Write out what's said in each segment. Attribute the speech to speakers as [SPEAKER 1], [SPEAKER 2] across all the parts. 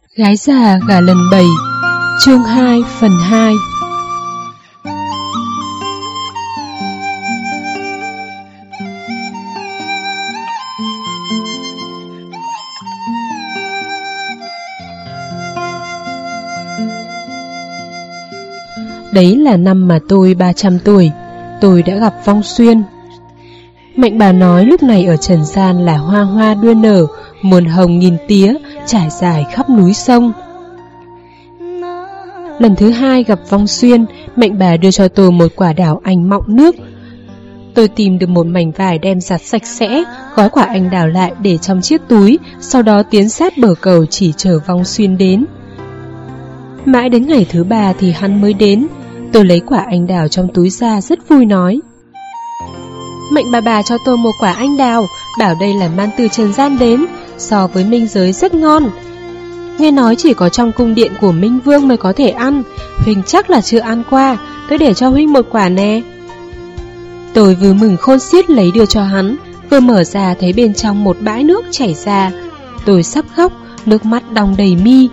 [SPEAKER 1] Gái già gả lần 7, chương 2 phần 2. Đấy là năm mà tôi 300 tuổi, tôi đã gặp vong xuyên. Mạnh bà nói lúc này ở trần gian là hoa hoa đua nở, muôn hồng nghìn tía, trải dài khắp núi sông. Lần thứ hai gặp vong xuyên, Mạnh bà đưa cho tôi một quả đào anh mọng nước. Tôi tìm được một mảnh vải đem giặt sạch sẽ, gói quả anh đào lại để trong chiếc túi, sau đó tiến sát bờ cầu chỉ chờ vong xuyên đến. Mãi đến ngày thứ 3 thì hắn mới đến. Tôi lấy quả anh đào trong túi ra rất vui nói: Mạnh bà cho tôi một quả anh đào, bảo đây là mang từ trần gian đến, so với minh giới rất ngon. Nghe nói chỉ có trong cung điện của Minh Vương mới có thể ăn, Huynh chắc là chưa ăn qua, tôi để cho Huynh một quả nè. Tôi vừa mừng khôn xiết lấy đưa cho hắn, vừa mở ra thấy bên trong một bãi nước chảy ra. Tôi sắp khóc, nước mắt đong đầy mi.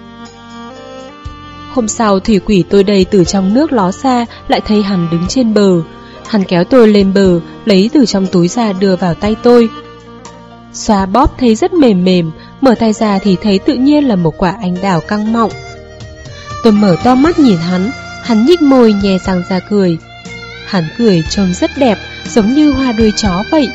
[SPEAKER 1] Hôm sau thủy quỷ tôi đầy từ trong nước ló ra, lại thấy hắn đứng trên bờ. Hắn kéo tôi lên bờ, lấy từ trong túi ra đưa vào tay tôi. Xoa bóp thấy rất mềm mềm, mở tay ra thì thấy tự nhiên là một quả anh đào căng mọng. Tôi mở to mắt nhìn hắn nhích môi nhè răng ra cười. Hắn cười trông rất đẹp, giống như hoa đuôi chó vậy.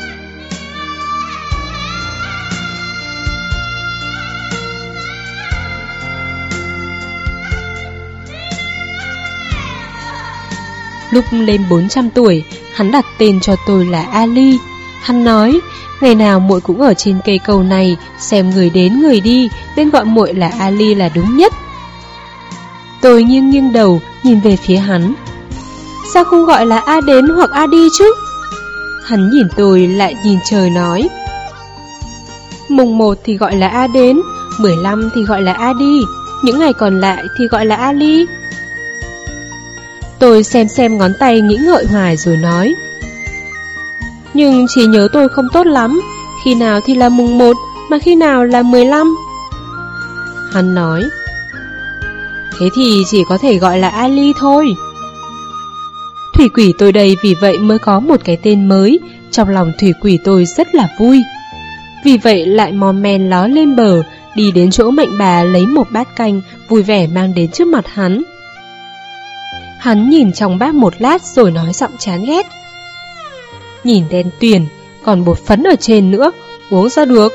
[SPEAKER 1] Lúc lên 400 tuổi, hắn đặt tên cho tôi là Ali. Hắn nói, ngày nào muội cũng ở trên cây cầu này, xem người đến người đi, nên gọi muội là Ali là đúng nhất. Tôi nghiêng đầu, nhìn về phía hắn. Sao không gọi là A đến hoặc A đi chứ? Hắn nhìn tôi lại nhìn trời nói, mùng 1 thì gọi là A đến, 15 thì gọi là A đi, những ngày còn lại thì gọi là Ali. Tôi xem ngón tay nghĩ ngợi hoài rồi nói, nhưng trí nhớ tôi không tốt lắm, khi nào thì là mùng 1 mà khi nào là 15. Hắn nói, thế thì chỉ có thể gọi là Ali thôi. Thủy quỷ tôi đây vì vậy mới có một cái tên mới, trong lòng thủy quỷ tôi rất là vui. Vì vậy lại mò men ló lên bờ, đi đến chỗ Mạnh bà lấy một bát canh, vui vẻ mang đến trước mặt hắn. Hắn nhìn trong bát một lát rồi nói giọng chán ghét, nhìn đen tuyền, còn bột phấn ở trên nữa, uống sao được.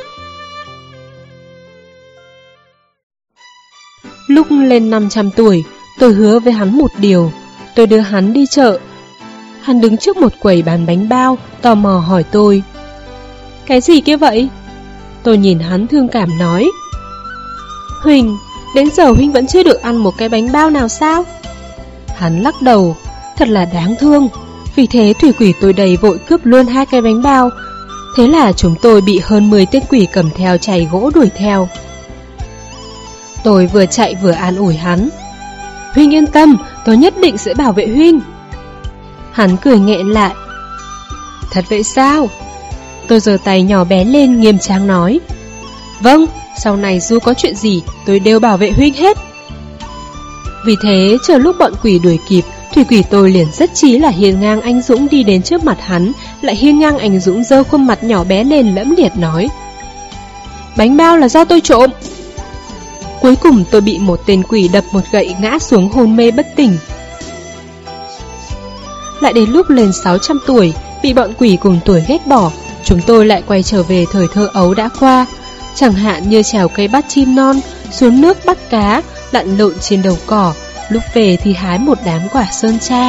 [SPEAKER 1] Lúc lên 500 tuổi, tôi hứa với hắn một điều. Tôi đưa hắn đi chợ. Hắn đứng trước một quầy bán bánh bao, tò mò hỏi tôi, cái gì kia vậy? Tôi nhìn hắn thương cảm nói, Huỳnh, đến giờ Huynh vẫn chưa được ăn một cái bánh bao nào sao? Hắn lắc đầu, thật là đáng thương. Vì thế thủy quỷ tôi đầy vội cướp luôn 2 cái bánh bao. Thế là chúng tôi bị hơn 10 tên quỷ cầm theo chày gỗ đuổi theo. Tôi vừa chạy vừa an ủi hắn, Huynh yên tâm, tôi nhất định sẽ bảo vệ Huynh. Hắn cười nghẹn lại, thật vậy sao? Tôi giơ tay nhỏ bé lên nghiêm trang nói, vâng, sau này dù có chuyện gì tôi đều bảo vệ Huynh hết. Vì thế chờ lúc bọn quỷ đuổi kịp, thủy quỷ tôi liền rất chí là hiên ngang anh dũng đi đến trước mặt hắn, lại hiên ngang anh dũng giơ khuôn mặt nhỏ bé lên lẫm liệt nói, bánh bao là do tôi trộm. Cuối cùng tôi bị một tên quỷ đập một gậy ngã xuống hôn mê bất tỉnh. Lại đến lúc lên 600 tuổi, bị bọn quỷ cùng tuổi ghét bỏ, chúng tôi lại quay trở về thời thơ ấu đã qua. Chẳng hạn như trèo cây bắt chim non, xuống nước bắt cá, lặn lộn trên đầu cỏ, lúc về thì hái một đám quả sơn tra.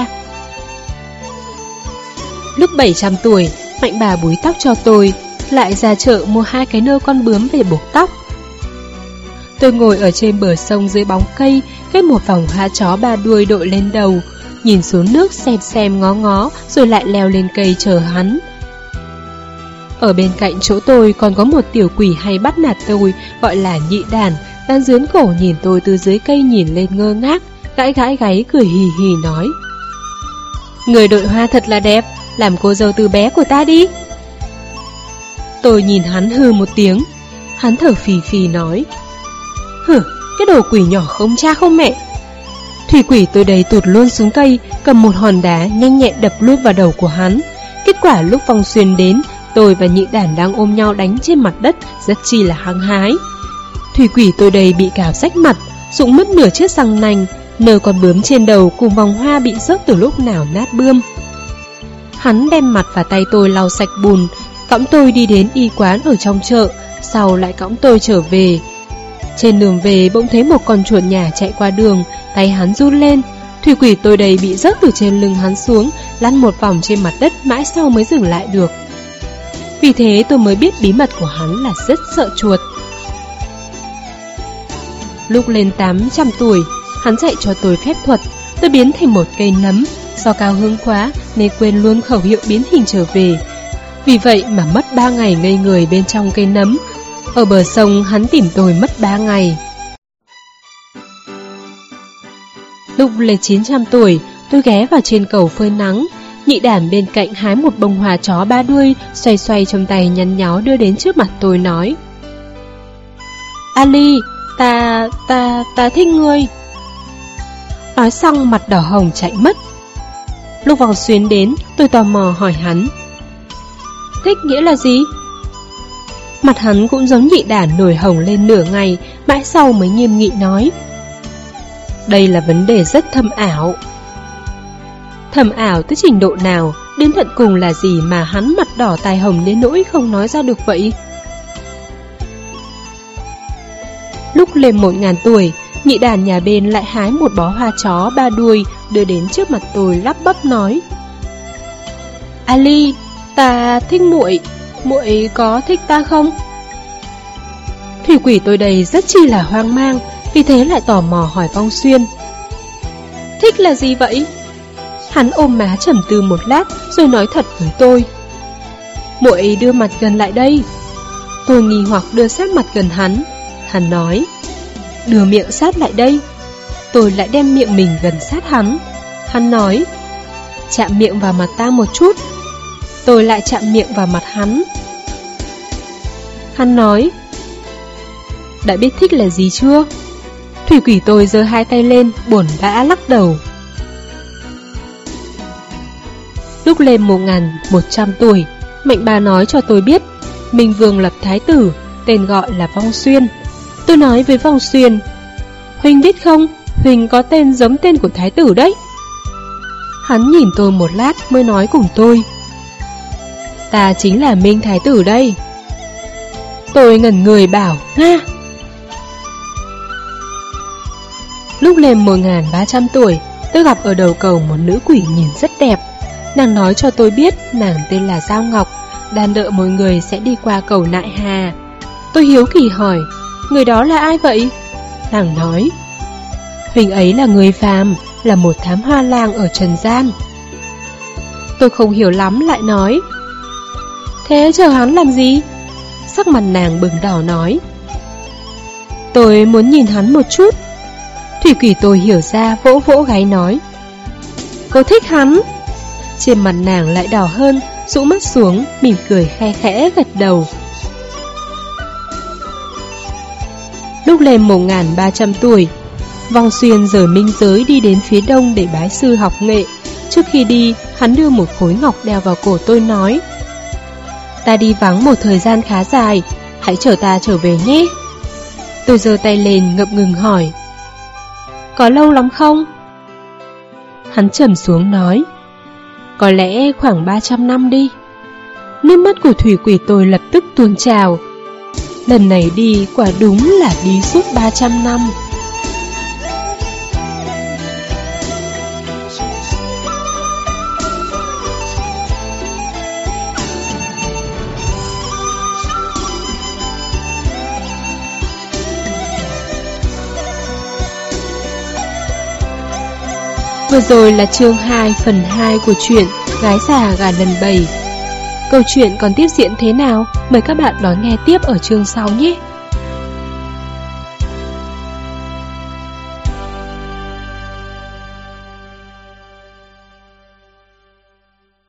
[SPEAKER 1] Lúc 700 tuổi, Mạnh bà búi tóc cho tôi, lại ra chợ mua 2 cái nơ con bướm về buộc tóc. Tôi ngồi ở trên bờ sông dưới bóng cây, ghép một vòng hoa chó 3 đuôi đội lên đầu, nhìn xuống nước xem ngó rồi lại leo lên cây chờ hắn. Ở bên cạnh chỗ tôi còn có một tiểu quỷ hay bắt nạt tôi, gọi là Nhị Đàn, đang dướn cổ nhìn tôi từ dưới cây nhìn lên ngơ ngác, gãi gáy cười hì hì nói, người đội hoa thật là đẹp, làm cô dâu từ bé của ta đi. Tôi nhìn hắn hừ một tiếng. Hắn thở phì phì nói, cái đồ quỷ nhỏ không cha không mẹ. Thủy quỷ tôi đầy tụt luôn xuống cây, cầm một hòn đá nhanh nhẹn đập luôn vào đầu của hắn. Kết quả lúc Vong Xuyên đến, tôi và Nhị Đản đang ôm nhau đánh trên mặt đất, rất chi là hăng hái. Thủy quỷ tôi đầy bị cào rách mặt, rụng mất nửa chiếc răng nanh, nở con bướm trên đầu cùng vòng hoa bị rớt từ lúc nào nát bươm. Hắn đem mặt và tay tôi lau sạch bùn, cõng tôi đi đến y quán ở trong chợ, sau lại cõng tôi trở về. Trên đường về bỗng thấy một con chuột nhà chạy qua đường, tay hắn run lên. Thủy quỷ tôi đầy bị rớt từ trên lưng hắn xuống, lăn một vòng trên mặt đất mãi sau mới dừng lại được. Vì thế tôi mới biết bí mật của hắn là rất sợ chuột. Lúc lên 800 tuổi, hắn dạy cho tôi phép thuật, tôi biến thành một cây nấm. Do cao hứng quá nên quên luôn khẩu hiệu biến hình trở về. Vì vậy mà mất 3 ngày ngây người bên trong cây nấm. Ở bờ sông hắn tìm tôi mất 3 ngày. Lúc lên 900 tuổi, tôi ghé vào trên cầu phơi nắng. Nhị Đản bên cạnh hái một bông hoa chó 3 đuôi, xoay xoay trong tay nhăn nhó đưa đến trước mặt tôi nói: Ali, ta thích ngươi. Nói xong mặt đỏ hồng chạy mất. Lúc Vong Xuyên đến, tôi tò mò hỏi hắn: thích nghĩa là gì? Mặt hắn cũng giống Nhị Đản nổi hồng lên nửa ngày, mãi sau mới nghiêm nghị nói: đây là vấn đề rất thâm ảo. Thâm ảo tới trình độ nào, đến tận cùng là gì mà hắn mặt đỏ tai hồng đến nỗi không nói ra được vậy? Lúc lên 1000 tuổi, Nhị Đản nhà bên lại hái một bó hoa chó 3 đuôi đưa đến trước mặt tôi lắp bắp nói: Ali, ta thích muội, muội có thích ta không? Thủy quỷ tôi đây rất chi là hoang mang, vì thế lại tò mò hỏi Vong Xuyên: thích là gì vậy? Hắn ôm má trầm tư một lát rồi nói thật với tôi: muội đưa mặt gần lại đây. Tôi nghi hoặc đưa sát mặt gần hắn. Hắn nói: đưa miệng sát lại đây. Tôi lại đem miệng mình gần sát hắn. Hắn nói: chạm miệng vào mặt ta một chút. Tôi lại chạm miệng vào mặt hắn. Hắn nói: đã biết thích là gì chưa? Thủy quỷ tôi giơ hai tay lên, buồn bã lắc đầu. Lúc lên 1100 tuổi, Mạnh Bà nói cho tôi biết Minh Vương lập thái tử, tên gọi là Vong Xuyên. Tôi nói với Vong Xuyên: huynh biết không, huynh có tên giống tên của thái tử đấy. Hắn nhìn tôi một lát mới nói cùng tôi: ta chính là Minh thái tử đây. Tôi ngẩn người bảo: nga. Lúc lên 1300 tuổi, tôi gặp ở đầu cầu một nữ quỷ nhìn rất đẹp. Nàng nói cho tôi biết nàng tên là Giao Ngọc, đang đợi mọi người sẽ đi qua cầu Nại Hà. Tôi hiếu kỳ hỏi: người đó là ai vậy? Nàng nói: huynh ấy là người phàm, là một thám hoa lang ở trần gian. Tôi không hiểu lắm lại nói: thế chờ hắn làm gì? Sắc mặt nàng bừng đỏ nói: tôi muốn nhìn hắn một chút. Thủy quỷ tôi hiểu ra, vỗ vỗ gáy nói: cô thích hắn. Trên mặt nàng lại đỏ hơn, rũ mắt xuống, mỉm cười khe khẽ gật đầu. Lúc lên 1300 tuổi, Vong Xuyên rời minh giới đi đến phía đông để bái sư học nghệ. Trước khi đi, hắn đưa một khối ngọc đeo vào cổ tôi nói: ta đi vắng một thời gian khá dài, hãy chở ta trở về nhé. Tôi giơ tay lên ngập ngừng hỏi: có lâu lắm không? Hắn trầm xuống nói: có lẽ khoảng 300 năm đi. Nước mắt của thủy quỷ tôi lập tức tuôn trào. Lần này đi quả đúng là đi suốt 300 năm. Vừa rồi là chương 2 phần 2 của truyện Gái già gà lần 7. Câu chuyện còn tiếp diễn thế nào? Mời các bạn đón nghe tiếp ở chương sau nhé.